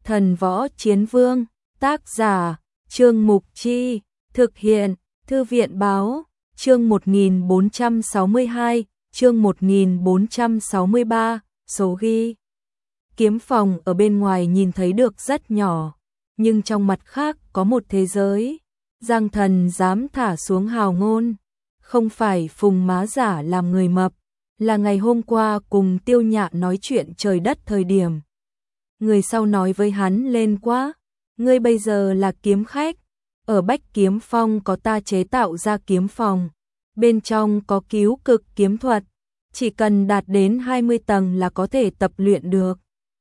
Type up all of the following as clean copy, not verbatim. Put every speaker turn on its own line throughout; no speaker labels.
Thần Võ Chiến Vương, tác giả, Trương Mục Chi, thực hiện, Thư viện Báo, chương 1462, chương 1463, số ghi. Kiếm phòng ở bên ngoài nhìn thấy được rất nhỏ, nhưng trong mặt khác có một thế giới. Giang Thần dám thả xuống hào ngôn, không phải phùng má giả làm người mập, là ngày hôm qua cùng Tiêu Nhạ nói chuyện trời đất thời điểm. Người sau nói với hắn lên quá, ngươi bây giờ là kiếm khách, ở Bách Kiếm Phong có ta chế tạo ra kiếm phòng, bên trong có cứu cực kiếm thuật, chỉ cần đạt đến 20 tầng là có thể tập luyện được.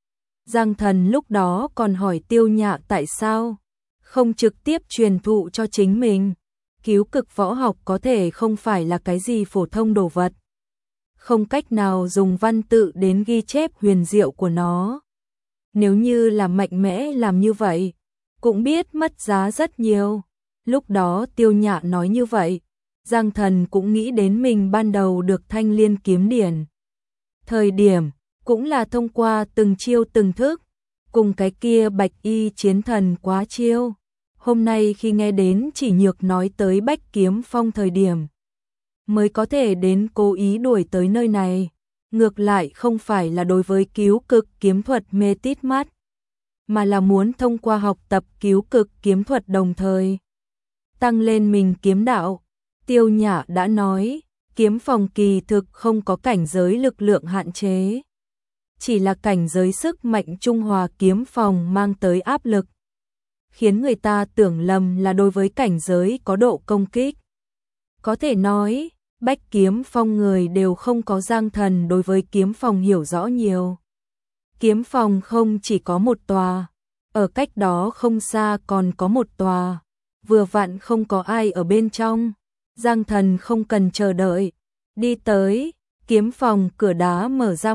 Giang Thần lúc đó còn hỏi Tiêu Nhạ tại sao không trực tiếp truyền thụ cho chính mình. Cứu cực võ học có thể không phải là cái gì phổ thông đồ vật, không cách nào dùng văn tự đến ghi chép huyền diệu của nó. Nếu như là mạnh mẽ làm như vậy, cũng biết mất giá rất nhiều. Lúc đó Tiêu Nhạ nói như vậy, Giang Thần cũng nghĩ đến mình ban đầu được Thanh Liên kiếm điển. Thời điểm, cũng là thông qua từng chiêu từng thức, cùng cái kia Bạch Y chiến thần quá chiêu. Hôm nay khi nghe đến Chỉ Nhược nói tới Bách Kiếm Phong thời điểm, mới có thể đến cố ý đuổi tới nơi này. Ngược lại không phải là đối với cứu cực kiếm thuật mê tít mắt, mà là muốn thông qua học tập cứu cực kiếm thuật đồng thời tăng lên mình kiếm đạo. Tiêu Nhạ đã nói, kiếm phòng kỳ thực không có cảnh giới lực lượng hạn chế, chỉ là cảnh giới sức mạnh trung hòa kiếm phòng mang tới áp lực, khiến người ta tưởng lầm là đối với cảnh giới có độ công kích. Có thể nói, Bách Kiếm Phong người đều không có Giang Thần đối với kiếm phòng hiểu rõ nhiều. Kiếm phòng không chỉ có một tòa, ở cách đó không xa còn có một tòa, vừa vặn không có ai ở bên trong. Giang Thần không cần chờ đợi, đi tới, kiếm phòng cửa đá mở ra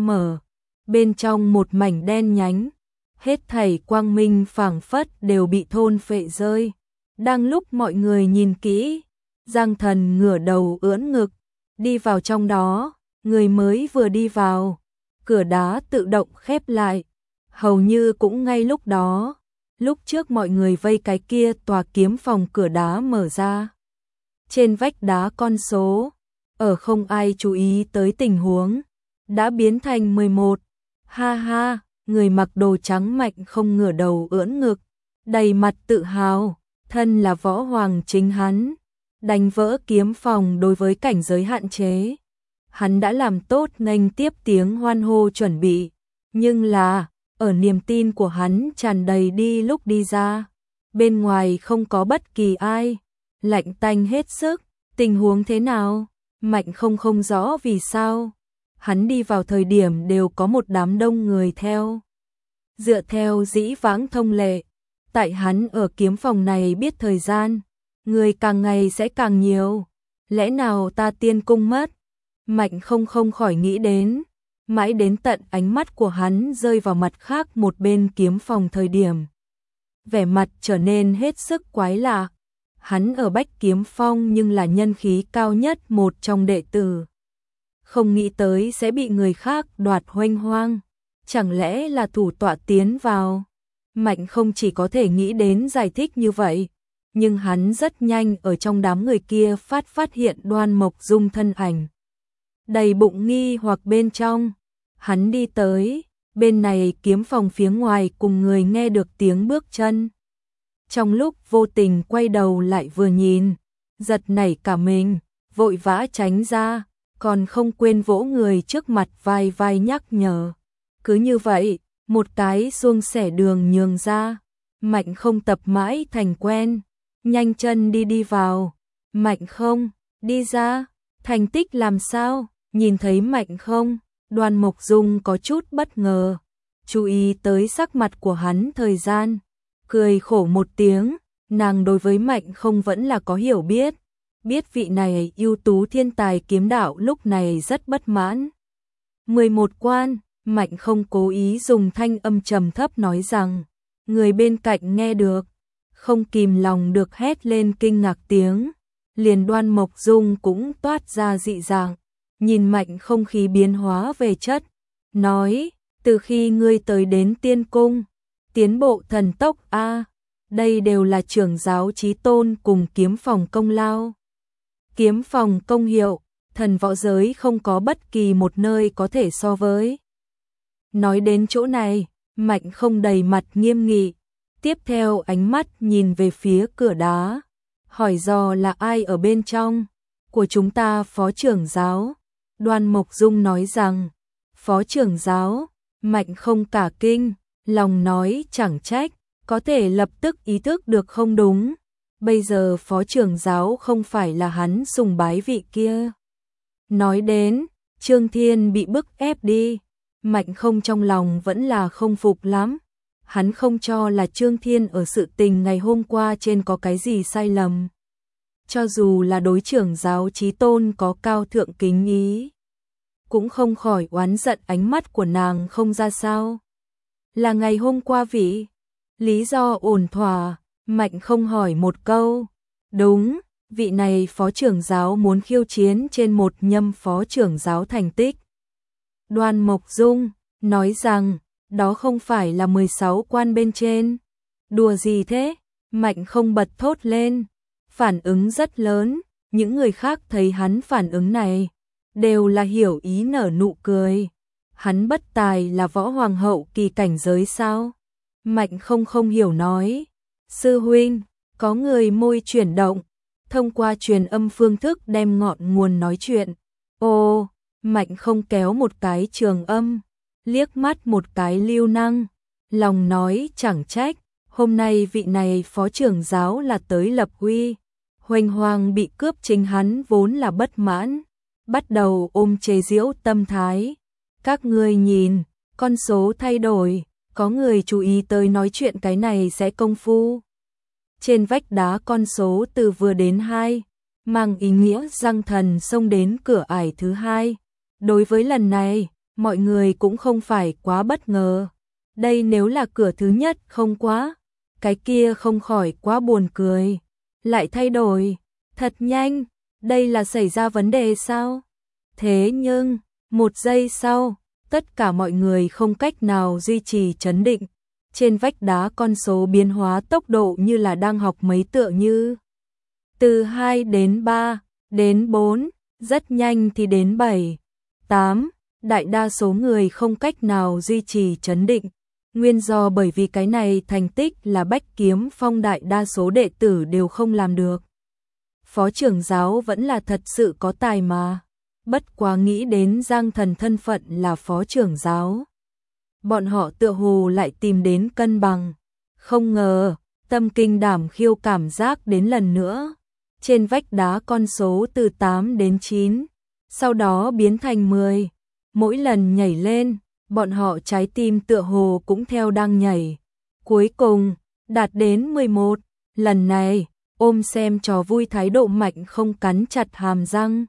bên trong một mảnh đen nhánh, hết thảy quang minh phảng phất đều bị thôn phệ rơi. Đang lúc mọi người nhìn kỹ, Giang Thần ngửa đầu ưỡn ngực, đi vào trong đó. Người mới vừa đi vào, cửa đá tự động khép lại, hầu như cũng ngay lúc đó. Lúc trước mọi người vây cái kia tòa kiếm phòng cửa đá mở ra. Trên vách đá con số, ở không ai chú ý tới tình huống, đã biến thành 11. Ha ha, người mặc đồ trắng Mạnh không ngửa đầu ưỡn ngực, đầy mặt tự hào, thân là võ hoàng chính hắn, đánh vỡ kiếm phòng đối với cảnh giới hạn chế. Hắn đã làm tốt nghênh tiếp tiếng hoan hô chuẩn bị, nhưng là, ở niềm tin của hắn tràn đầy đi lúc đi ra, bên ngoài không có bất kỳ ai, lạnh tanh hết sức. Tình huống thế nào? Mạnh không rõ vì sao. Hắn đi vào thời điểm đều có một đám đông người theo. Dựa theo dĩ vãng thông lệ, tại hắn ở kiếm phòng này biết thời gian, người càng ngày sẽ càng nhiều. Lẽ nào ta tiên cung mất? Mạnh không khỏi nghĩ đến, mãi đến tận ánh mắt của hắn rơi vào mặt khác một bên kiếm phòng thời điểm. Vẻ mặt trở nên hết sức quái lạ. Hắn ở Bách Kiếm Phong nhưng là nhân khí cao nhất một trong đệ tử. Không nghĩ tới sẽ bị người khác đoạt huênh hoang. Chẳng lẽ là thủ tọa tiến vào? Mạnh không chỉ có thể nghĩ đến giải thích như vậy, nhưng hắn rất nhanh ở trong đám người kia phát hiện Đoan Mộc Dung thân ảnh. Đầy bụng nghi hoặc bên trong, hắn đi tới, bên này kiếm phòng phía ngoài cùng người nghe được tiếng bước chân. Trong lúc vô tình quay đầu lại vừa nhìn, giật nảy cả mình, vội vã tránh ra, còn không quên vỗ người trước mặt vai nhắc nhở. Cứ như vậy, một cái suông xẻ đường nhường ra, Mạnh không tập mãi thành quen, nhanh chân đi vào. Mạnh không, đi ra, thành tích làm sao? Nhìn thấy Mạnh không, Đoan Mộc Dung có chút bất ngờ, chú ý tới sắc mặt của hắn thời gian, cười khổ một tiếng. Nàng đối với Mạnh không vẫn là có hiểu biết vị này ưu tú thiên tài kiếm đạo lúc này rất bất mãn. 11 quan, Mạnh không cố ý dùng thanh âm trầm thấp nói rằng, người bên cạnh nghe được, không kìm lòng được hét lên kinh ngạc tiếng. Liền Đoan Mộc Dung cũng toát ra dị dạng, nhìn Mạnh không khí biến hóa về chất, nói, từ khi ngươi tới đến tiên cung, tiến bộ thần tốc a. Đây đều là trưởng giáo chí tôn cùng kiếm phòng công lao. Kiếm phòng công hiệu, thần võ giới không có bất kỳ một nơi có thể so với. Nói đến chỗ này, Mạnh Không đầy mặt nghiêm nghị, tiếp theo ánh mắt nhìn về phía cửa đá, hỏi dò là ai ở bên trong. Của chúng ta phó trưởng giáo. Đoan Mộc Dung nói rằng, phó trưởng giáo. Mạnh Không cả kinh, lòng nói chẳng trách, có thể lập tức ý thức được không đúng. Bây giờ phó trưởng giáo không phải là hắn sùng bái vị kia. Nói đến, Trương Thiên bị bức ép đi, Mạnh Không trong lòng vẫn là không phục lắm. Hắn không cho là Trương Thiên ở sự tình ngày hôm qua trên có cái gì sai lầm. Cho dù là đối trưởng giáo chí tôn có cao thượng kính ý, cũng không khỏi oán giận ánh mắt của nàng không ra sao. Là ngày hôm qua vị, lý do ổn thỏa, Mạnh Không hỏi một câu. Đúng, vị này phó trưởng giáo muốn khiêu chiến trên một nhâm phó trưởng giáo thành tích. Đoan Mộc Dung nói rằng, đó không phải là 16 quan bên trên. Đùa gì thế? Mạnh Không bật thốt lên, phản ứng rất lớn. Những người khác thấy hắn phản ứng này, đều là hiểu ý nở nụ cười. Hắn bất tài là võ hoàng hậu kỳ cảnh giới sao? Mạnh Không không hiểu nói. Sư huynh, có người môi chuyển động, thông qua truyền âm phương thức đem ngọn nguồn nói chuyện. Ồ, Mạnh Không kéo một cái trường âm, liếc mắt một cái Lưu Năng, lòng nói chẳng trách, hôm nay vị này phó trưởng giáo là tới lập uy. Huỳnh Hoàng bị cướp chính hắn vốn là bất mãn, bắt đầu ôm chế giễu tâm thái. Các ngươi nhìn, con số thay đổi, có người chú ý tới nói chuyện cái này sẽ công phu. Trên vách đá con số từ vừa đến 2, mang ý nghĩa Giang Thần xông đến cửa ải thứ 2. Đối với lần này, mọi người cũng không phải quá bất ngờ. Đây nếu là cửa thứ nhất không quá, cái kia không khỏi quá buồn cười. Lại thay đổi, thật nhanh, đây là xảy ra vấn đề sao? Thế nhưng, một giây sau, tất cả mọi người không cách nào duy trì trấn định. Trên vách đá con số biến hóa tốc độ như là đang học mấy tựa như. Từ 2 đến 3, đến 4, rất nhanh thì đến 7, 8, đại đa số người không cách nào duy trì trấn định. Nguyên do bởi vì cái này thành tích là Bách Kiếm Phong đại đa số đệ tử đều không làm được. Phó trưởng giáo vẫn là thật sự có tài mà. Bất quá nghĩ đến Giang Thần thân phận là phó trưởng giáo, bọn họ tựa hồ lại tìm đến cân bằng. Không ngờ, tâm kinh đảm khiêu cảm giác đến lần nữa. Trên vách đá con số từ 8 đến 9, sau đó biến thành 10. Mỗi lần nhảy lên, bọn họ trái tim tựa hồ cũng theo đang nhảy. Cuối cùng, đạt đến 11. Lần này, ôm xem trò vui thái độ Mạnh Không cắn chặt hàm răng,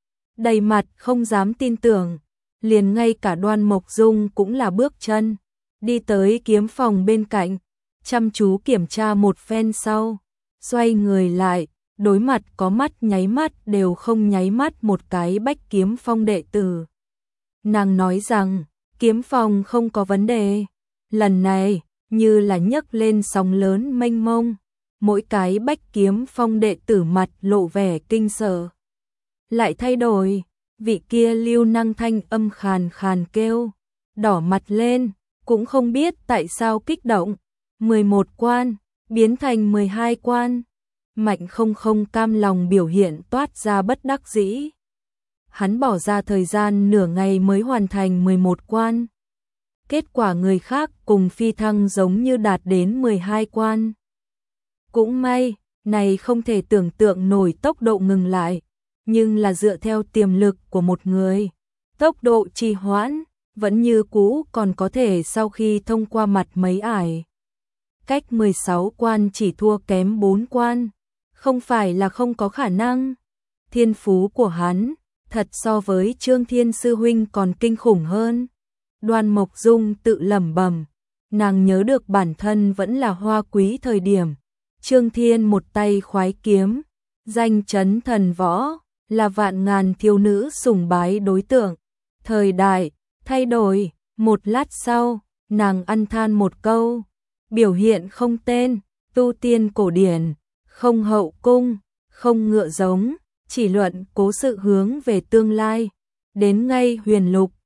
đầy mặt không dám tin tưởng. Liền ngay cả Đoan Mộc Dung cũng là bước chân đi tới kiếm phòng bên cạnh, chăm chú kiểm tra một phen sau, xoay người lại, đối mặt có mắt nháy mắt đều không nháy mắt một cái Bách Kiếm Phong đệ tử. Nàng nói rằng, kiếm phòng không có vấn đề. Lần này, như là nhấc lên sóng lớn mênh mông, mỗi cái Bách Kiếm Phong đệ tử mặt lộ vẻ kinh sợ. Lại thay đổi, vị kia Lưu Năng thanh âm khàn khàn kêu, đỏ mặt lên, cũng không biết tại sao kích động. 11 quan, biến thành 12 quan. Mạnh Không không cam lòng biểu hiện toát ra bất đắc dĩ. Hắn bỏ ra thời gian nửa ngày mới hoàn thành 11 quan. Kết quả người khác cùng phi thăng giống như đạt đến 12 quan. Cũng may, này không thể tưởng tượng nổi tốc độ ngừng lại, nhưng là dựa theo tiềm lực của một người. Tốc độ trì hoãn, vẫn như cũ còn có thể sau khi thông qua mặt mấy ải. Cách 16 quan chỉ thua kém 4 quan, không phải là không có khả năng. Thiên phú của hắn, thật so với Trương Thiên sư huynh còn kinh khủng hơn. Đoan Mộc Dung tự lẩm bẩm, nàng nhớ được bản thân vẫn là hoa quý thời điểm. Trương Thiên một tay khoái kiếm, danh chấn thần võ, là vạn ngàn thiếu nữ sùng bái đối tượng. Thời đại thay đổi, một lát sau, nàng ăn than một câu, biểu hiện không tên, tu tiên cổ điển, không hậu cung, không ngựa giống, chỉ luận cố sự hướng về tương lai. Đến ngay huyền lục,